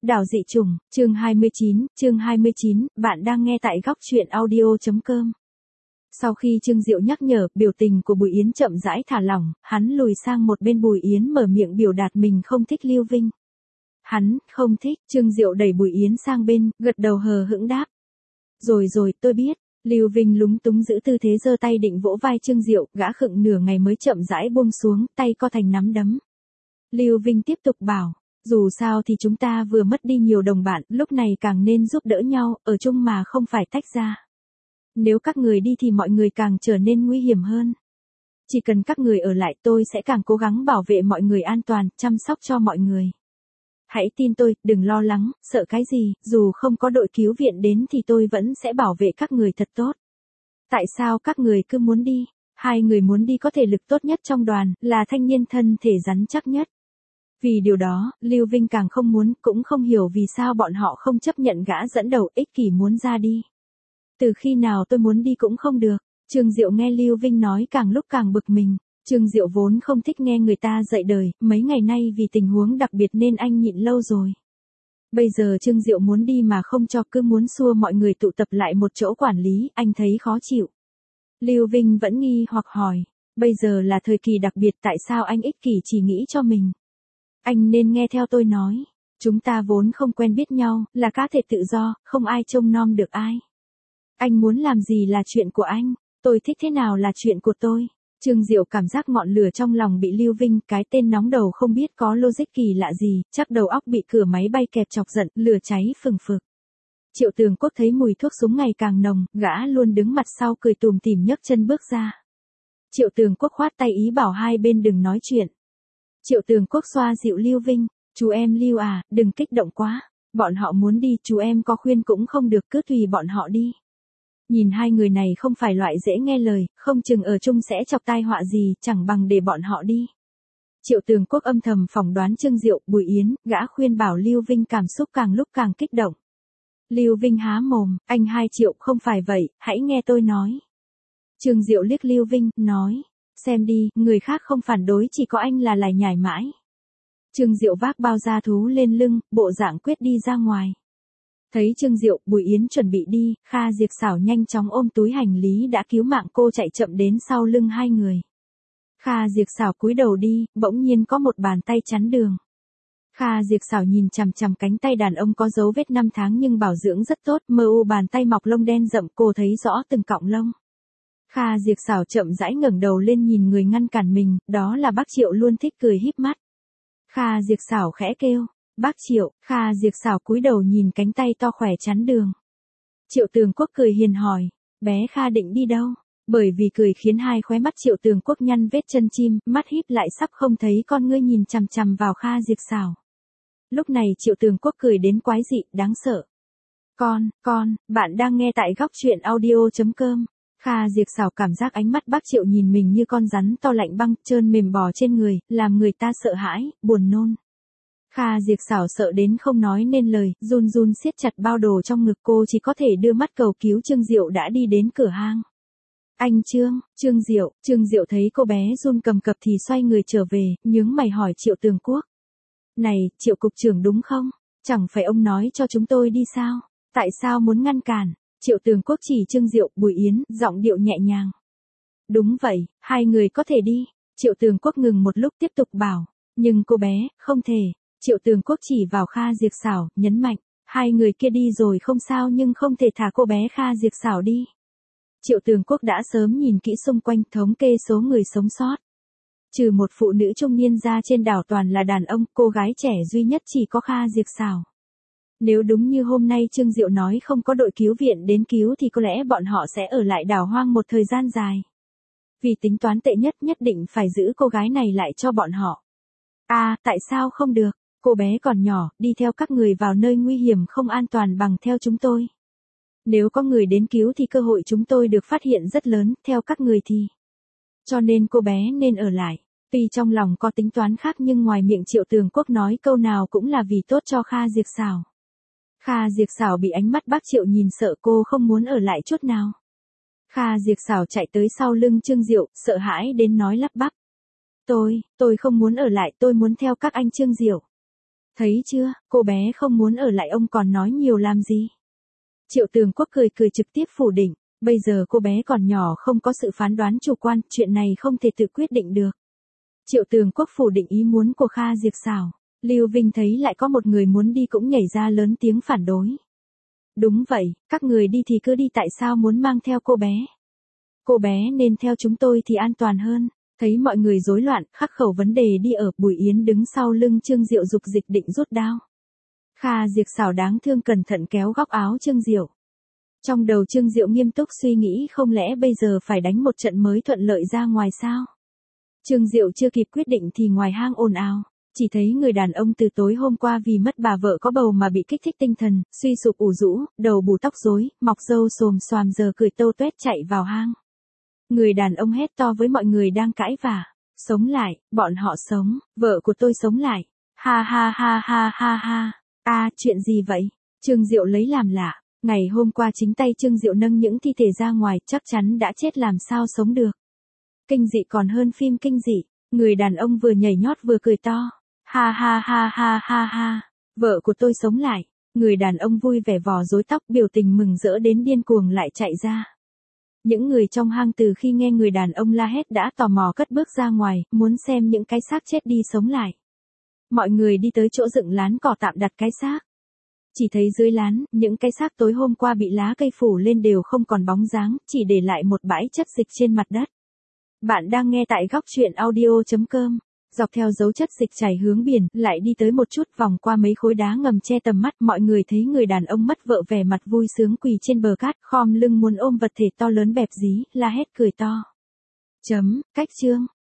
Đảo dị chủng, chương 29, bạn đang nghe tại góc truyện audio.com. Sau khi Trương Diệu nhắc nhở, biểu tình của Bùi Yến chậm rãi thả lỏng, hắn lùi sang một bên. Bùi Yến mở miệng biểu đạt mình không thích Lưu Vinh. Hắn không thích. Trương Diệu đẩy Bùi Yến sang bên, gật đầu hờ hững đáp. Rồi, tôi biết. Lưu Vinh lúng túng giữ tư thế giơ tay định vỗ vai Trương Diệu, gã khựng nửa ngày mới chậm rãi buông xuống, tay co thành nắm đấm. Lưu Vinh tiếp tục bảo. Dù sao thì chúng ta vừa mất đi nhiều đồng bạn, lúc này càng nên giúp đỡ nhau, ở chung mà không phải tách ra. Nếu các người đi thì mọi người càng trở nên nguy hiểm hơn. Chỉ cần các người ở lại, tôi sẽ càng cố gắng bảo vệ mọi người an toàn, chăm sóc cho mọi người. Hãy tin tôi, đừng lo lắng, sợ cái gì, dù không có đội cứu viện đến thì tôi vẫn sẽ bảo vệ các người thật tốt. Tại sao các người cứ muốn đi? Hai người muốn đi có thể lực tốt nhất trong đoàn, là thanh niên thân thể rắn chắc nhất. Vì điều đó, Lưu Vinh càng không muốn, cũng không hiểu vì sao bọn họ không chấp nhận gã dẫn đầu ích kỷ muốn ra đi. Từ khi nào tôi muốn đi cũng không được. Trương Diệu nghe Lưu Vinh nói càng lúc càng bực mình. Trương Diệu vốn không thích nghe người ta dạy đời, mấy ngày nay vì tình huống đặc biệt nên anh nhịn lâu rồi. Bây giờ Trương Diệu muốn đi mà không cho, cứ muốn xua mọi người tụ tập lại một chỗ quản lý, anh thấy khó chịu. Lưu Vinh vẫn nghi hoặc hỏi, bây giờ là thời kỳ đặc biệt, tại sao anh ích kỷ chỉ nghĩ cho mình? Anh nên nghe theo tôi nói. Chúng ta vốn không quen biết nhau, là cá thể tự do, không ai trông nom được ai. Anh muốn làm gì là chuyện của anh, tôi thích thế nào là chuyện của tôi. Trương Diệu cảm giác ngọn lửa trong lòng bị Lưu Vinh, cái tên nóng đầu không biết có logic kỳ lạ gì, chắc đầu óc bị cửa máy bay kẹp chọc giận, lửa cháy phừng phực. Triệu Tường Quốc thấy mùi thuốc súng ngày càng nồng, gã luôn đứng mặt sau cười tùm tìm nhấc chân bước ra. Triệu Tường Quốc khoát tay ý bảo hai bên đừng nói chuyện. Triệu Tường Quốc xoa dịu Lưu Vinh, chú em Lưu à, đừng kích động quá, bọn họ muốn đi, chú em có khuyên cũng không được, cứ tùy bọn họ đi. Nhìn hai người này không phải loại dễ nghe lời, không chừng ở chung sẽ chọc tai họa gì, chẳng bằng để bọn họ đi. Triệu Tường Quốc âm thầm phỏng đoán Trương Diệu, Bùi Yến, gã khuyên bảo Lưu Vinh cảm xúc càng lúc càng kích động. Lưu Vinh há mồm, anh 2 triệu, không phải vậy, hãy nghe tôi nói. Trương Diệu liếc Lưu Vinh, nói. Xem đi, người khác không phản đối, chỉ có anh là lải nhải mãi. Trương Diệu vác bao da thú lên lưng, bộ dạng quyết đi ra ngoài. Thấy Trương Diệu, Bùi Yến chuẩn bị đi, Kha Diệp Xảo nhanh chóng ôm túi hành lý đã cứu mạng cô chạy chậm đến sau lưng hai người. Kha Diệp Xảo cúi đầu đi, bỗng nhiên có một bàn tay chắn đường. Kha Diệp Xảo nhìn chằm chằm cánh tay đàn ông có dấu vết 5 tháng nhưng bảo dưỡng rất tốt, mờ u bàn tay mọc lông đen rậm, cô thấy rõ từng cọng lông. Kha Diệp Xảo chậm rãi ngẩng đầu lên nhìn người ngăn cản mình, đó là bác Triệu luôn thích cười híp mắt. Kha Diệp Xảo khẽ kêu, bác Triệu. Kha Diệp Xảo cúi đầu nhìn cánh tay to khỏe chắn đường. Triệu Tường Quốc cười hiền hỏi, bé Kha định đi đâu? Bởi vì cười khiến hai khóe mắt Triệu Tường Quốc nhăn vết chân chim, mắt híp lại sắp không thấy con ngươi nhìn chằm chằm vào Kha Diệp Xảo. Lúc này Triệu Tường Quốc cười đến quái dị, đáng sợ. Con, bạn đang nghe tại góc truyện audio.com. Kha Diệp Xảo cảm giác ánh mắt bác Triệu nhìn mình như con rắn to lạnh băng, trơn mềm bò trên người, làm người ta sợ hãi, buồn nôn. Kha Diệp Xảo sợ đến không nói nên lời, run run siết chặt bao đồ trong ngực, cô chỉ có thể đưa mắt cầu cứu Trương Diệu đã đi đến cửa hang. Anh Trương Diệu thấy cô bé run cầm cập thì xoay người trở về, nhướng mày hỏi Triệu Tường Quốc. Này, Triệu cục trưởng đúng không? Chẳng phải ông nói cho chúng tôi đi sao? Tại sao muốn ngăn cản? Triệu Tường Quốc chỉ Trương Diệu, Bùi Yến, giọng điệu nhẹ nhàng. Đúng vậy, hai người có thể đi. Triệu Tường Quốc ngừng một lúc tiếp tục bảo. Nhưng cô bé, không thể. Triệu Tường Quốc chỉ vào Kha Diệp Xảo, nhấn mạnh. Hai người kia đi rồi không sao nhưng không thể thả cô bé Kha Diệp Xảo đi. Triệu Tường Quốc đã sớm nhìn kỹ xung quanh, thống kê số người sống sót. Trừ một phụ nữ trung niên ra trên đảo toàn là đàn ông, cô gái trẻ duy nhất chỉ có Kha Diệp Xảo. Nếu đúng như hôm nay Trương Diệu nói không có đội cứu viện đến cứu thì có lẽ bọn họ sẽ ở lại đảo hoang một thời gian dài. Vì tính toán tệ nhất định phải giữ cô gái này lại cho bọn họ. Tại sao không được? Cô bé còn nhỏ, đi theo các người vào nơi nguy hiểm không an toàn bằng theo chúng tôi. Nếu có người đến cứu thì cơ hội chúng tôi được phát hiện rất lớn, theo các người thì. Cho nên cô bé nên ở lại. Tuy trong lòng có tính toán khác nhưng ngoài miệng Triệu Tường Quốc nói câu nào cũng là vì tốt cho Kha Diệp Xảo. Kha Diệp Xảo bị ánh mắt bác Triệu nhìn sợ, cô không muốn ở lại chút nào. Kha Diệp Xảo chạy tới sau lưng Trương Diệu, sợ hãi đến nói lắp bắp. Tôi không muốn ở lại, tôi muốn theo các anh Trương Diệu. Thấy chưa, cô bé không muốn ở lại ông còn nói nhiều làm gì. Triệu Tường Quốc cười cười trực tiếp phủ định, bây giờ cô bé còn nhỏ không có sự phán đoán chủ quan, chuyện này không thể tự quyết định được. Triệu Tường Quốc phủ định ý muốn của Kha Diệp Xảo. Lưu Vinh thấy lại có một người muốn đi cũng nhảy ra lớn tiếng phản đối. Đúng vậy, các người đi thì cứ đi, tại sao muốn mang theo cô bé? Cô bé nên theo chúng tôi thì an toàn hơn. Thấy mọi người rối loạn, khắc khẩu vấn đề đi ở, Bùi Yến đứng sau lưng Trương Diệu dục dịch định rút đao. Kha Diệp Xảo đáng thương cẩn thận kéo góc áo Trương Diệu. Trong đầu Trương Diệu nghiêm túc suy nghĩ, không lẽ bây giờ phải đánh một trận mới thuận lợi ra ngoài sao? Trương Diệu chưa kịp quyết định thì ngoài hang ồn ào, chỉ thấy người đàn ông từ tối hôm qua vì mất bà vợ có bầu mà bị kích thích tinh thần, suy sụp ủ rũ, đầu bù tóc rối, mọc râu xồm xoàm giờ cười tâu tuét chạy vào hang. Người đàn ông hét to với mọi người đang cãi vả. Sống lại, bọn họ sống, vợ của tôi sống lại. Ha ha ha ha ha ha. Chuyện gì vậy? Trương Diệu lấy làm lạ. Ngày hôm qua chính tay Trương Diệu nâng những thi thể ra ngoài, chắc chắn đã chết làm sao sống được. Kinh dị còn hơn phim kinh dị. Người đàn ông vừa nhảy nhót vừa cười to. Ha ha ha ha ha ha. Vợ của tôi sống lại. Người đàn ông vui vẻ vò rối tóc, biểu tình mừng rỡ đến điên cuồng lại chạy ra. Những người trong hang từ khi nghe người đàn ông la hét đã tò mò cất bước ra ngoài, muốn xem những cái xác chết đi sống lại. Mọi người đi tới chỗ dựng lán cỏ tạm đặt cái xác. Chỉ thấy dưới lán, những cái xác tối hôm qua bị lá cây phủ lên đều không còn bóng dáng, chỉ để lại một bãi chất dịch trên mặt đất. Bạn đang nghe tại góc truyện audio.com. Dọc theo dấu chất dịch chảy hướng biển, lại đi tới một chút vòng qua mấy khối đá ngầm che tầm mắt, mọi người thấy người đàn ông mất vợ vẻ mặt vui sướng quỳ trên bờ cát, khom lưng muốn ôm vật thể to lớn bẹp dí, la hét cười to. Cách chương.